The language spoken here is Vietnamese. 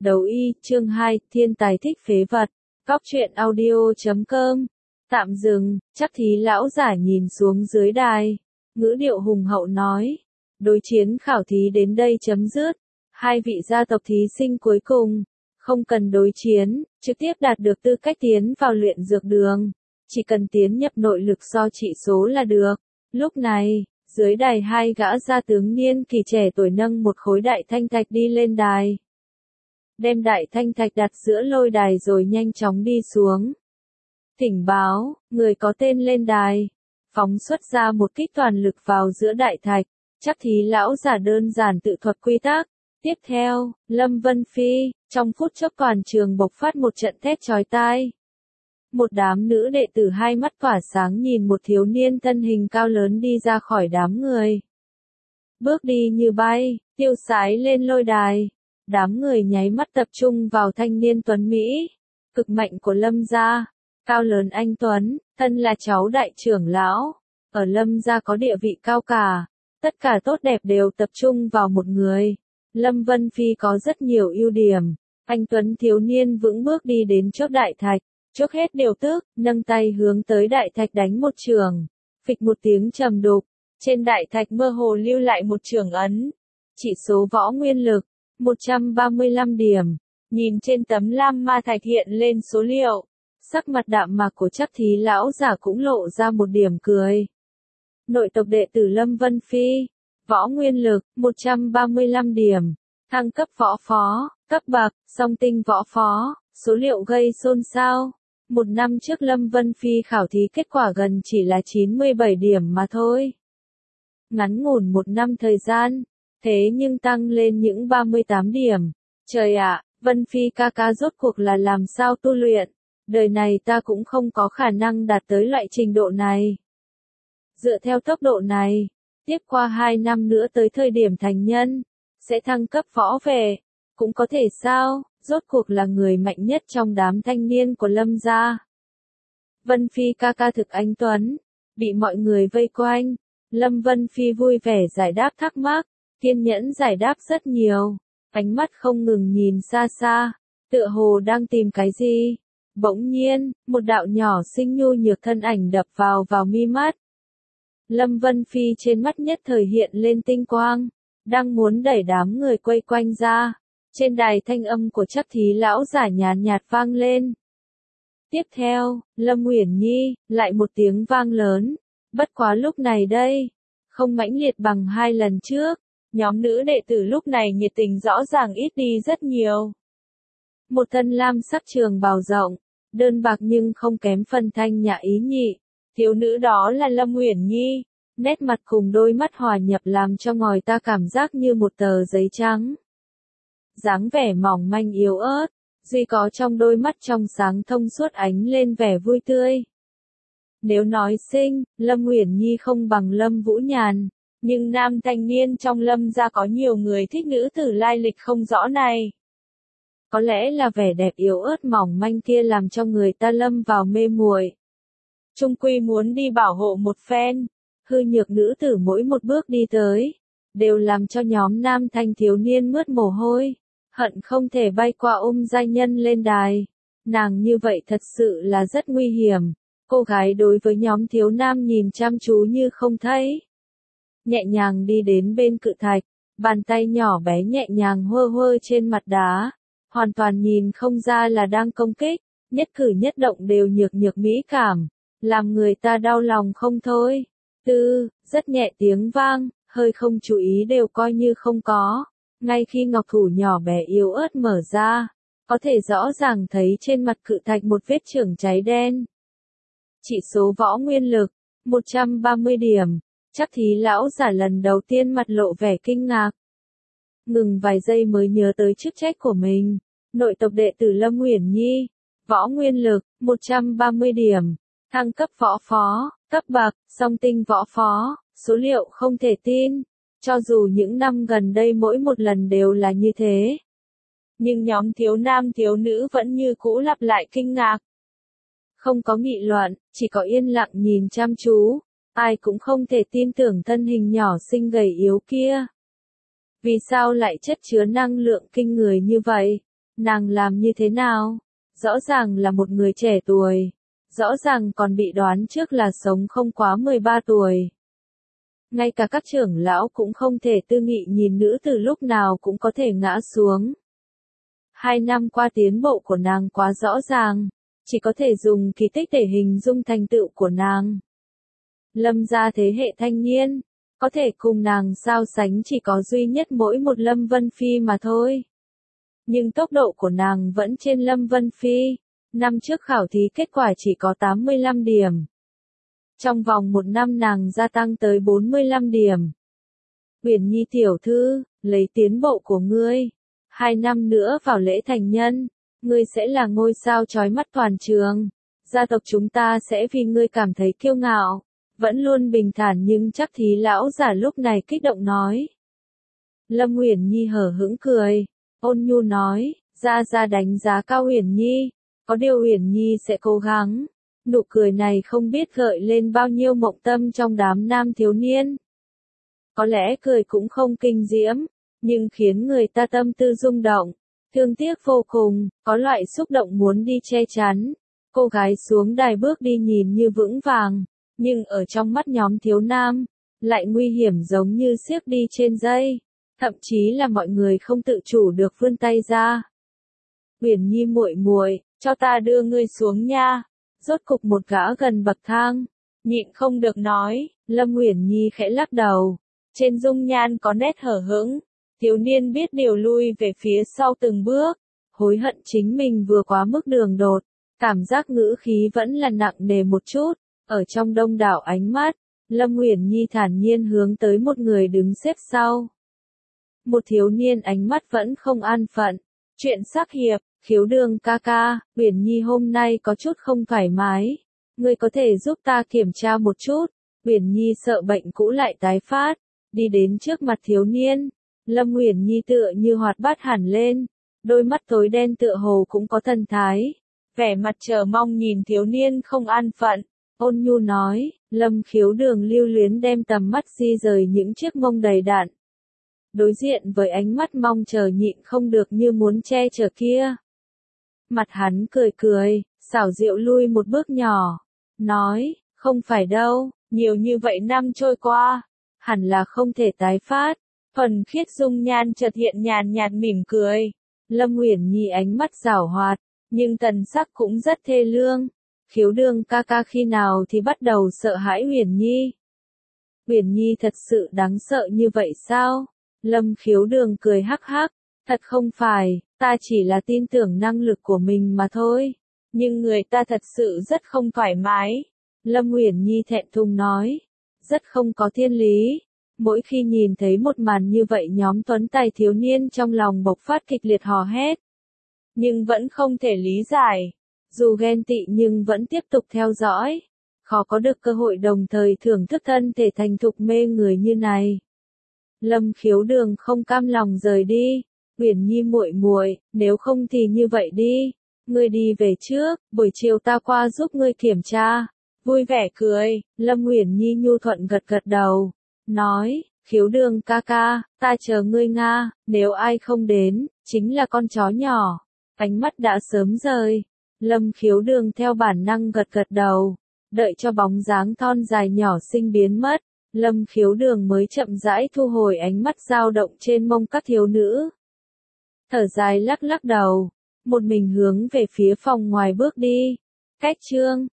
Đấu y, chương 2, thiên tài thích phế vật. Cóc truyện audio.com. Tạm dừng, chắc thí lão giả nhìn xuống dưới đài. Ngữ điệu hùng hậu nói. Đối chiến khảo thí đến đây chấm dứt. Hai vị gia tộc thí sinh cuối cùng. Không cần đối chiến, trực tiếp đạt được tư cách tiến vào luyện dược đường. Chỉ cần tiến nhập nội lực do trị số là được. Lúc này, dưới đài hai gã gia tướng niên kỳ trẻ tuổi nâng một khối đại thanh thạch đi lên đài. Đem đại thanh thạch đặt giữa lôi đài rồi nhanh chóng đi xuống. Thỉnh báo, người có tên lên đài. Phóng xuất ra một kích toàn lực vào giữa đại thạch. Chắc thí lão giả đơn giản tự thuật quy tắc. Tiếp theo, Lâm Vân Phi, trong phút chốc toàn trường bộc phát một trận thét chói tai. Một đám nữ đệ tử hai mắt tỏa sáng nhìn một thiếu niên thân hình cao lớn đi ra khỏi đám người. Bước đi như bay, tiêu sái lên lôi đài. Đám người nháy mắt tập trung vào thanh niên tuấn Mỹ, cực mạnh của Lâm gia, cao lớn anh tuấn, thân là cháu đại trưởng lão, ở Lâm gia có địa vị cao cả, tất cả tốt đẹp đều tập trung vào một người. Lâm Vân Phi có rất nhiều ưu điểm, anh tuấn thiếu niên vững bước đi đến trước đại thạch, trước hết điều tức, nâng tay hướng tới đại thạch đánh một chưởng, phịch một tiếng trầm đục, trên đại thạch mơ hồ lưu lại một chưởng ấn, chỉ số võ nguyên lực 135 điểm, nhìn trên tấm lam ma thạch hiện lên số liệu, sắc mặt đạm mạc của chắc thí lão giả cũng lộ ra một điểm cười. Nội tộc đệ tử Lâm Vân Phi, võ nguyên lực, 135 điểm, thăng cấp võ phó, cấp bậc, song tinh võ phó, số liệu gây xôn xao. Một năm trước Lâm Vân Phi khảo thí kết quả gần chỉ là 97 điểm mà thôi. Ngắn ngủn một năm thời gian. Thế nhưng tăng lên những 38 điểm. Trời ạ, Vân Phi ca ca rốt cuộc là làm sao tu luyện. Đời này ta cũng không có khả năng đạt tới loại trình độ này. Dựa theo tốc độ này, tiếp qua 2 năm nữa tới thời điểm thành nhân, sẽ thăng cấp võ về. Cũng có thể sao, rốt cuộc là người mạnh nhất trong đám thanh niên của Lâm gia. Vân Phi ca ca thực anh tuấn, bị mọi người vây quanh. Lâm Vân Phi vui vẻ giải đáp thắc mắc. Kiên nhẫn giải đáp rất nhiều, ánh mắt không ngừng nhìn xa xa, tựa hồ đang tìm cái gì. Bỗng nhiên, một đạo nhỏ xinh nhu nhược thân ảnh đập vào mi mắt. Lâm Vân Phi trên mắt nhất thời hiện lên tinh quang, đang muốn đẩy đám người quay quanh ra. Trên đài thanh âm của chắc thí lão giả nhàn nhạt vang lên. Tiếp theo, Lâm Uyển Nhi, lại một tiếng vang lớn, bất quá lúc này đây, không mãnh liệt bằng 2 lần trước. Nhóm nữ đệ tử lúc này nhiệt tình rõ ràng ít đi rất nhiều. Một thân lam sắc trường bào rộng, đơn bạc nhưng không kém phần thanh nhã ý nhị. Thiếu nữ đó là Lâm Uyển Nhi, nét mặt cùng đôi mắt hòa nhập làm cho người ta cảm giác như một tờ giấy trắng. Dáng vẻ mỏng manh yếu ớt, duy có trong đôi mắt trong sáng thông suốt ánh lên vẻ vui tươi. Nếu nói xinh, Lâm Uyển Nhi không bằng Lâm Vũ Nhàn. Nhưng nam thanh niên trong Lâm gia có nhiều người thích nữ tử lai lịch không rõ này. Có lẽ là vẻ đẹp yếu ớt mỏng manh kia làm cho người ta lâm vào mê muội. Trung quy muốn đi bảo hộ một phen, hư nhược nữ tử mỗi một bước đi tới, đều làm cho nhóm nam thanh thiếu niên mướt mồ hôi, hận không thể bay qua giai nhân lên đài. Nàng như vậy thật sự là rất nguy hiểm, cô gái đối với nhóm thiếu nam nhìn chăm chú như không thấy. Nhẹ nhàng đi đến bên cự thạch, bàn tay nhỏ bé nhẹ nhàng hơ hơ trên mặt đá, hoàn toàn nhìn không ra là đang công kích, nhất cử nhất động đều nhược nhược mỹ cảm, làm người ta đau lòng không thôi. Rất nhẹ tiếng vang, hơi không chú ý đều coi như không có, ngay khi ngọc thủ nhỏ bé yếu ớt mở ra, có thể rõ ràng thấy trên mặt cự thạch một vết chưởng cháy đen. Chỉ số võ nguyên lực, 130 điểm. Chắc thí lão giả lần đầu tiên mặt lộ vẻ kinh ngạc. Ngừng vài giây mới nhớ tới chức trách của mình. Nội tộc đệ tử Lâm Uyển Nhi, võ nguyên lực, 130 điểm, thăng cấp võ phó, cấp bậc, song tinh võ phó, số liệu không thể tin. Cho dù những năm gần đây mỗi một lần đều là như thế. Nhưng nhóm thiếu nam thiếu nữ vẫn như cũ lặp lại kinh ngạc. Không có nghị luận, chỉ có yên lặng nhìn chăm chú. Ai cũng không thể tin tưởng thân hình nhỏ xinh gầy yếu kia. Vì sao lại chất chứa năng lượng kinh người như vậy? Nàng làm như thế nào? Rõ ràng là một người trẻ tuổi. Rõ ràng còn bị đoán trước là sống không quá 13 tuổi. Ngay cả các trưởng lão cũng không thể tư nghị nhìn nữ từ lúc nào cũng có thể ngã xuống. 2 năm qua tiến bộ của nàng quá rõ ràng, chỉ có thể dùng kỳ tích để hình dung thành tựu của nàng. Lâm gia thế hệ thanh niên, có thể cùng nàng so sánh chỉ có duy nhất mỗi một Lâm Vân Phi mà thôi. Nhưng tốc độ của nàng vẫn trên Lâm Vân Phi, năm trước khảo thí kết quả chỉ có 85 điểm. Trong vòng 1 năm nàng gia tăng tới 45 điểm. Uyển Nhi tiểu thư, lấy tiến bộ của ngươi, 2 năm nữa vào lễ thành nhân, ngươi sẽ là ngôi sao chói mắt toàn trường. Gia tộc chúng ta sẽ vì ngươi cảm thấy kiêu ngạo. Vẫn luôn bình thản nhưng chắc thí lão giả lúc này kích động nói. Lâm Uyển Nhi hở hững cười, ôn nhu nói, gia đánh giá cao Uyển Nhi, có điều Uyển Nhi sẽ cố gắng. Nụ cười này không biết gợi lên bao nhiêu mộng tâm trong đám nam thiếu niên. Có lẽ cười cũng không kinh diễm, nhưng khiến người ta tâm tư rung động, thương tiếc vô cùng, có loại xúc động muốn đi che chắn. Cô gái xuống đài bước đi nhìn như vững vàng, nhưng ở trong mắt nhóm thiếu nam, lại nguy hiểm giống như xiếc đi trên dây, thậm chí là mọi người không tự chủ được vươn tay ra. Uyển Nhi muội muội, cho ta đưa ngươi xuống nha. Rốt cục một gã gần bậc thang, nhịn không được nói, Lâm Uyển Nhi khẽ lắc đầu, trên dung nhan có nét hở hững, thiếu niên biết điều lui về phía sau từng bước, hối hận chính mình vừa quá mức đường đột, cảm giác ngữ khí vẫn là nặng nề một chút, ở trong đông đảo ánh mắt, Lâm Uyển Nhi thản nhiên hướng tới một người đứng xếp sau. Một thiếu niên ánh mắt vẫn không an phận, chuyện sắc hiệp. Khiếu Đường ca ca, Uyển Nhi hôm nay có chút không thoải mái. Ngươi có thể giúp ta kiểm tra một chút. Uyển Nhi sợ bệnh cũ lại tái phát. Đi đến trước mặt thiếu niên. Lâm Uyển Nhi tựa như hoạt bát hẳn lên. Đôi mắt tối đen tựa hồ cũng có thần thái. Vẻ mặt chờ mong nhìn thiếu niên không an phận. Ôn nhu nói, Lâm Khiếu Đường lưu luyến đem tầm mắt di rời những chiếc mông đầy đặn. Đối diện với ánh mắt mong chờ nhịn không được như muốn che chở kia. Mặt hắn cười cười, xảo diệu lui một bước nhỏ, nói, không phải đâu, nhiều như vậy năm trôi qua, hẳn là không thể tái phát. Thuần khiết dung nhan chợt hiện nhàn nhạt mỉm cười. Lâm Uyển Nhi ánh mắt giảo hoạt, nhưng tần sắc cũng rất thê lương. Khiếu Đường ca ca khi nào thì bắt đầu sợ hãi Uyển Nhi? Uyển Nhi thật sự đáng sợ như vậy sao? Lâm Khiếu Đường cười hắc hắc, thật không phải, ta chỉ là tin tưởng năng lực của mình mà thôi. Nhưng người ta thật sự rất không thoải mái. Lâm Uyển Nhi thẹn thùng nói, rất không có thiên lý. Mỗi khi nhìn thấy một màn như vậy nhóm tuấn tài thiếu niên trong lòng bộc phát kịch liệt hò hét. Nhưng vẫn không thể lý giải. Dù ghen tị nhưng vẫn tiếp tục theo dõi. Khó có được cơ hội đồng thời thưởng thức thân thể thành thục mê người như này. Lâm Khiếu Đường không cam lòng rời đi. Uyển Nhi muội muội, nếu không thì như vậy đi. Ngươi đi về trước, buổi chiều ta qua giúp ngươi kiểm tra. Vui vẻ cười, Lâm Uyển Nhi nhu thuận gật gật đầu. Nói, Khiếu Đường ca ca, ta chờ ngươi nga, nếu ai không đến, chính là con chó nhỏ. Ánh mắt đã sớm rời. Lâm Khiếu Đường theo bản năng gật gật đầu. Đợi cho bóng dáng thon dài nhỏ xinh biến mất. Lâm Khiếu Đường mới chậm rãi thu hồi ánh mắt dao động trên mông các thiếu nữ. Thở dài lắc lắc đầu, một mình hướng về phía phòng ngoài bước đi. Cách chương